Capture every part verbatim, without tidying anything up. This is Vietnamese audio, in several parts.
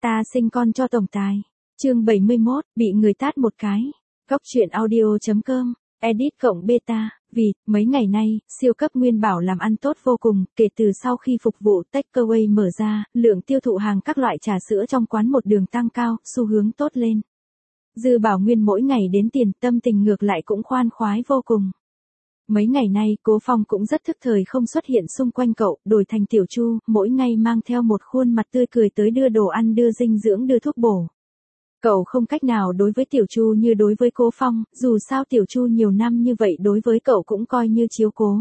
Ta sinh con cho tổng tài. Chương bảy mươi mốt, bị người tát một cái. Góc truyện audio chấm com, edit cộng beta. Vì, mấy ngày nay, siêu cấp Nguyên Bảo làm ăn tốt vô cùng, kể từ sau khi phục vụ takeaway mở ra, lượng tiêu thụ hàng các loại trà sữa trong quán một đường tăng cao, xu hướng tốt lên. Dư Bảo Nguyên mỗi ngày đến tiền, tâm tình ngược lại cũng khoan khoái vô cùng. Mấy ngày nay, Cố Phong cũng rất thức thời không xuất hiện xung quanh cậu, đổi thành Tiểu Chu, mỗi ngày mang theo một khuôn mặt tươi cười tới đưa đồ ăn, đưa dinh dưỡng, đưa thuốc bổ. Cậu không cách nào đối với Tiểu Chu như đối với Cố Phong, dù sao Tiểu Chu nhiều năm như vậy đối với cậu cũng coi như chiếu cố.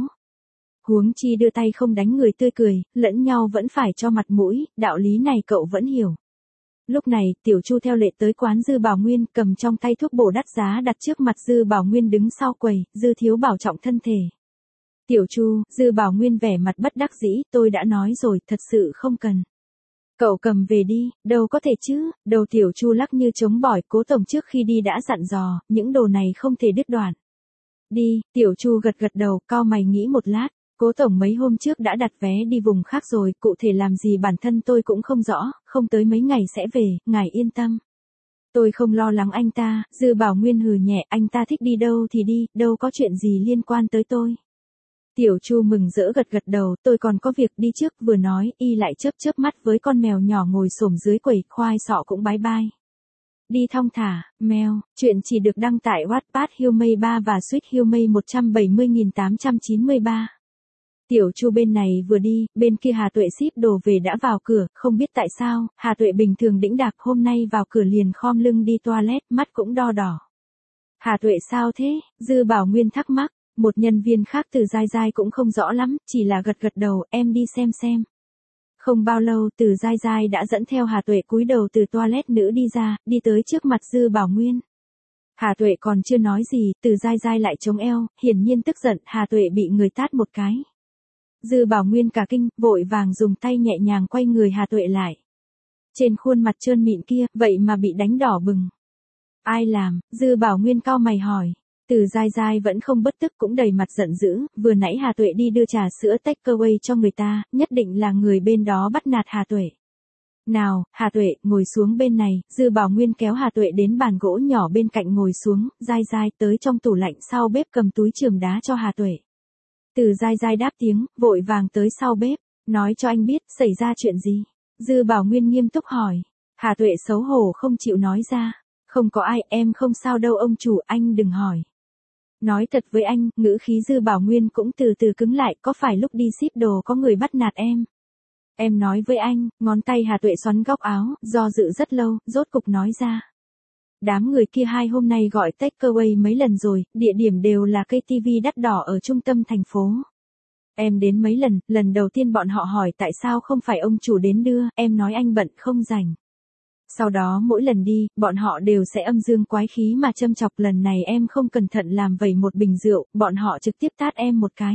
Huống chi đưa tay không đánh người tươi cười, lẫn nhau vẫn phải cho mặt mũi, đạo lý này cậu vẫn hiểu. Lúc này, Tiểu Chu theo lệ tới quán Dư Bảo Nguyên, cầm trong tay thuốc bổ đắt giá đặt trước mặt Dư Bảo Nguyên đứng sau quầy, Dư thiếu bảo trọng thân thể. Tiểu Chu, Dư Bảo Nguyên vẻ mặt bất đắc dĩ, tôi đã nói rồi, thật sự không cần. Cậu cầm về đi, đâu có thể chứ, đầu Tiểu Chu lắc như trống bỏi, Cố tổng trước khi đi đã dặn dò, những đồ này không thể đứt đoạn. Đi, Tiểu Chu gật gật đầu, cau mày nghĩ một lát. Cố tổng mấy hôm trước đã đặt vé đi vùng khác rồi, cụ thể làm gì bản thân tôi cũng không rõ, không tới mấy ngày sẽ về, ngài yên tâm. Tôi không lo lắng anh ta, Dư Bảo Nguyên hừ nhẹ, anh ta thích đi đâu thì đi, đâu có chuyện gì liên quan tới tôi. Tiểu Chu mừng rỡ gật gật đầu, tôi còn có việc đi trước, vừa nói, y lại chớp chớp mắt với con mèo nhỏ ngồi xổm dưới quầy, khoai sọ cũng bái bai. Đi thong thả, mèo, chuyện chỉ được đăng tại Wattpad Humay ba và Sweet Humay một trăm bảy mươi nghìn tám trăm chín mươi ba. Tiểu Chu bên này vừa đi, bên kia Hà Tuệ ship đồ về đã vào cửa, không biết tại sao, Hà Tuệ bình thường đĩnh đạc hôm nay vào cửa liền khom lưng đi toilet, mắt cũng đo đỏ. Hà Tuệ sao thế? Dư Bảo Nguyên thắc mắc, một nhân viên khác Từ Giai Giai cũng không rõ lắm, chỉ là gật gật đầu, em đi xem xem. Không bao lâu Từ Giai Giai đã dẫn theo Hà Tuệ cúi đầu từ toilet nữ đi ra, đi tới trước mặt Dư Bảo Nguyên. Hà Tuệ còn chưa nói gì, Từ Giai Giai lại chống eo, hiển nhiên tức giận, Hà Tuệ bị người tát một cái. Dư Bảo Nguyên cả kinh, vội vàng dùng tay nhẹ nhàng quay người Hà Tuệ lại. Trên khuôn mặt trơn mịn kia, vậy mà bị đánh đỏ bừng. Ai làm? Dư Bảo Nguyên cau mày hỏi. Từ Giai Giai vẫn không bất tức cũng đầy mặt giận dữ, vừa nãy Hà Tuệ đi đưa trà sữa takeaway cho người ta, nhất định là người bên đó bắt nạt Hà Tuệ. Nào, Hà Tuệ, ngồi xuống bên này, Dư Bảo Nguyên kéo Hà Tuệ đến bàn gỗ nhỏ bên cạnh ngồi xuống, Giai Giai tới trong tủ lạnh sau bếp cầm túi chườm đá cho Hà Tuệ. Từ Giai Giai đáp tiếng, vội vàng tới sau bếp, nói cho anh biết, xảy ra chuyện gì. Dư Bảo Nguyên nghiêm túc hỏi. Hà Tuệ xấu hổ không chịu nói ra. Không có ai, em không sao đâu ông chủ, anh đừng hỏi. Nói thật với anh, ngữ khí Dư Bảo Nguyên cũng từ từ cứng lại, có phải lúc đi ship đồ có người bắt nạt em? Em nói với anh, ngón tay Hà Tuệ xoắn góc áo, do dự rất lâu, rốt cục nói ra. Đám người kia hai hôm nay gọi takeaway mấy lần rồi, địa điểm đều là cây ti vi đắt đỏ ở trung tâm thành phố. Em đến mấy lần, lần đầu tiên bọn họ hỏi tại sao không phải ông chủ đến đưa, em nói anh bận không rảnh. Sau đó mỗi lần đi, bọn họ đều sẽ âm dương quái khí mà châm chọc, lần này em không cẩn thận làm vẩy một bình rượu, bọn họ trực tiếp tát em một cái.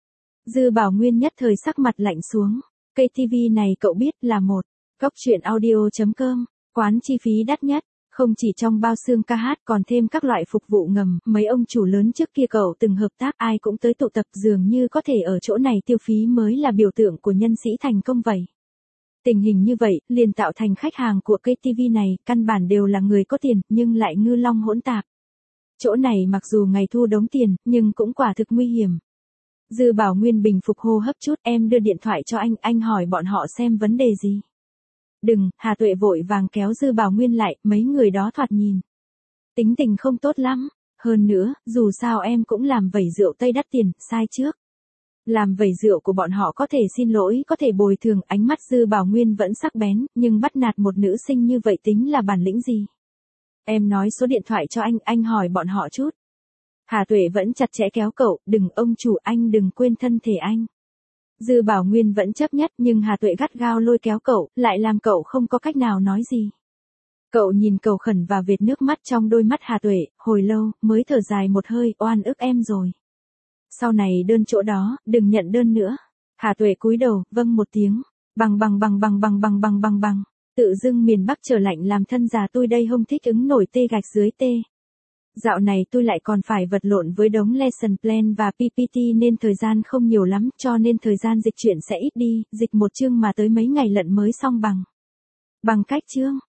Dư Bảo Nguyên nhất thời sắc mặt lạnh xuống, cây ti vi này cậu biết là một, góc truyện audio chấm com, quán chi phí đắt nhất. Không chỉ trong bao xương ca hát còn thêm các loại phục vụ ngầm, mấy ông chủ lớn trước kia cậu từng hợp tác ai cũng tới tụ tập, dường như có thể ở chỗ này tiêu phí mới là biểu tượng của nhân sĩ thành công vậy. Tình hình như vậy, liền tạo thành khách hàng của cây ti vi này, căn bản đều là người có tiền, nhưng lại ngư long hỗn tạp. Chỗ này mặc dù ngày thu đống tiền, nhưng cũng quả thực nguy hiểm. Dư Bảo Nguyên bình phục hô hấp chút, em đưa điện thoại cho anh, anh hỏi bọn họ xem vấn đề gì. Đừng, Hà Tuệ vội vàng kéo Dư Bảo Nguyên lại, mấy người đó thoạt nhìn. Tính tình không tốt lắm, hơn nữa, dù sao em cũng làm vẩy rượu Tây đắt tiền, sai trước. Làm vẩy rượu của bọn họ có thể xin lỗi, có thể bồi thường, ánh mắt Dư Bảo Nguyên vẫn sắc bén, nhưng bắt nạt một nữ sinh như vậy tính là bản lĩnh gì? Em nói số điện thoại cho anh, anh hỏi bọn họ chút. Hà Tuệ vẫn chặt chẽ kéo cậu, đừng ông chủ anh đừng quên thân thể anh. Dư Bảo Nguyên vẫn chấp nhất nhưng Hà Tuệ gắt gao lôi kéo cậu, lại làm cậu không có cách nào nói gì. Cậu nhìn cầu khẩn và vệt nước mắt trong đôi mắt Hà Tuệ, hồi lâu, mới thở dài một hơi, oan ức em rồi. Sau này đơn chỗ đó, đừng nhận đơn nữa. Hà Tuệ cúi đầu, vâng một tiếng, bằng bằng bằng bằng bằng bằng bằng bằng bằng. Tự dưng miền Bắc trở lạnh làm thân già tôi đây không thích ứng nổi tê gạch dưới tê. Dạo này tôi lại còn phải vật lộn với đống lesson plan và pê pê tê nên thời gian không nhiều lắm, cho nên thời gian dịch chuyển sẽ ít đi, dịch một chương mà tới mấy ngày lận mới xong bằng. Bằng cách chương